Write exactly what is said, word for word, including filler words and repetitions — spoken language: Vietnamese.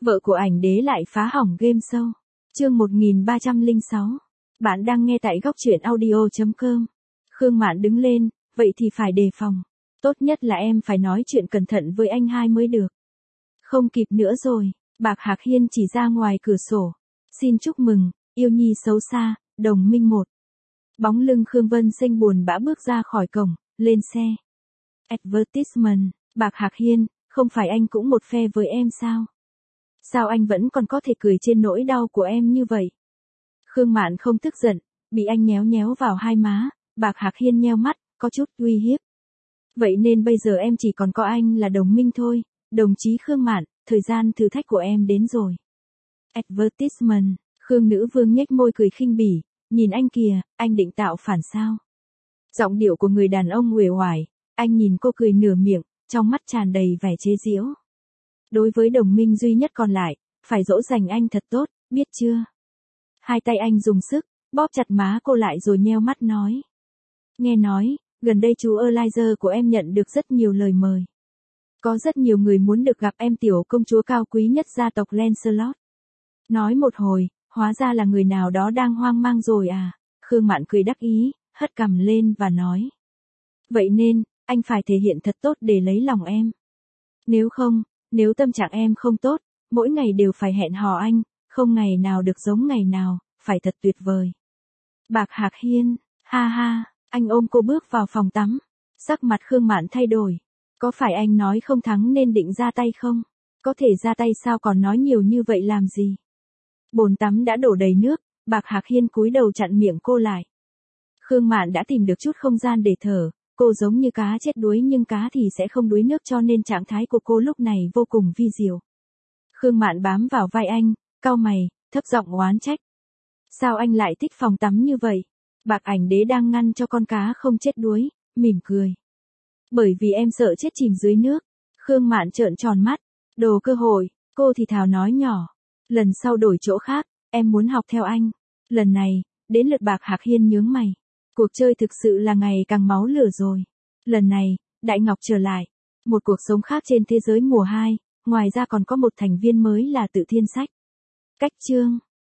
Vợ của ảnh đế lại phá hỏng game show. Chương một nghìn ba trăm lẻ sáu. Bạn đang nghe tại góc truyện audio chấm com. Khương Mạn đứng lên, vậy thì phải đề phòng. Tốt nhất là em phải nói chuyện cẩn thận với anh hai mới được. Không kịp nữa rồi, Bạc Hạc Hiên chỉ ra ngoài cửa sổ. Xin chúc mừng, yêu nhi xấu xa, đồng minh một. Bóng lưng Khương Vân Sinh buồn bã bước ra khỏi cổng, lên xe. Advertisement, Bạc Hạc Hiên, không phải anh cũng một phe với em sao? Sao anh vẫn còn có thể cười trên nỗi đau của em như vậy? Khương Mạn không tức giận, bị anh nhéo nhéo vào hai má, Bạc Hạc Hiên nheo mắt, có chút uy hiếp. Vậy nên bây giờ em chỉ còn có anh là đồng minh thôi, đồng chí Khương Mạn, thời gian thử thách của em đến rồi. Advertisement, Khương Nữ Vương nhếch môi cười khinh bỉ, nhìn anh kìa, anh định tạo phản sao? Giọng điệu của người đàn ông uể oải, anh nhìn cô cười nửa miệng, trong mắt tràn đầy vẻ chế giễu. Đối với đồng minh duy nhất còn lại, phải dỗ dành anh thật tốt, biết chưa? Hai tay anh dùng sức, bóp chặt má cô lại rồi nheo mắt nói. Nghe nói, gần đây chú Eliza của em nhận được rất nhiều lời mời. Có rất nhiều người muốn được gặp em tiểu công chúa cao quý nhất gia tộc Lancelot. Nói một hồi, hóa ra là người nào đó đang hoang mang rồi à? Khương Mạn cười đắc ý, hất cằm lên và nói. Vậy nên, anh phải thể hiện thật tốt để lấy lòng em. Nếu không, nếu tâm trạng em không tốt, mỗi ngày đều phải hẹn hò anh, không ngày nào được giống ngày nào, phải thật tuyệt vời. Bạc Hạc Hiên, ha ha, anh ôm cô bước vào phòng tắm. Sắc mặt Khương Mạn thay đổi. Có phải anh nói không thắng nên định ra tay không? Có thể ra tay sao còn nói nhiều như vậy làm gì? Bồn tắm đã đổ đầy nước, Bạc Hạc Hiên cúi đầu chặn miệng cô lại. Khương Mạn đã tìm được chút không gian để thở, cô giống như cá chết đuối nhưng cá thì sẽ không đuối nước cho nên trạng thái của cô lúc này vô cùng vi diệu. Khương Mạn bám vào vai anh, cau mày, thấp giọng oán trách. Sao anh lại thích phòng tắm như vậy? Bạc Ảnh Đế đang ngăn cho con cá không chết đuối, mỉm cười. Bởi vì em sợ chết chìm dưới nước. Khương Mạn trợn tròn mắt, đồ cơ hội, cô thì thào nói nhỏ. Lần sau đổi chỗ khác, em muốn học theo anh. Lần này, đến lượt Bạc Hạc Hiên nhướng mày. Cuộc chơi thực sự là ngày càng máu lửa rồi. Lần này, Đại Ngọc trở lại. Một cuộc sống khác trên thế giới mùa hai, ngoài ra còn có một thành viên mới là Tự Thiên Sách. Cách chương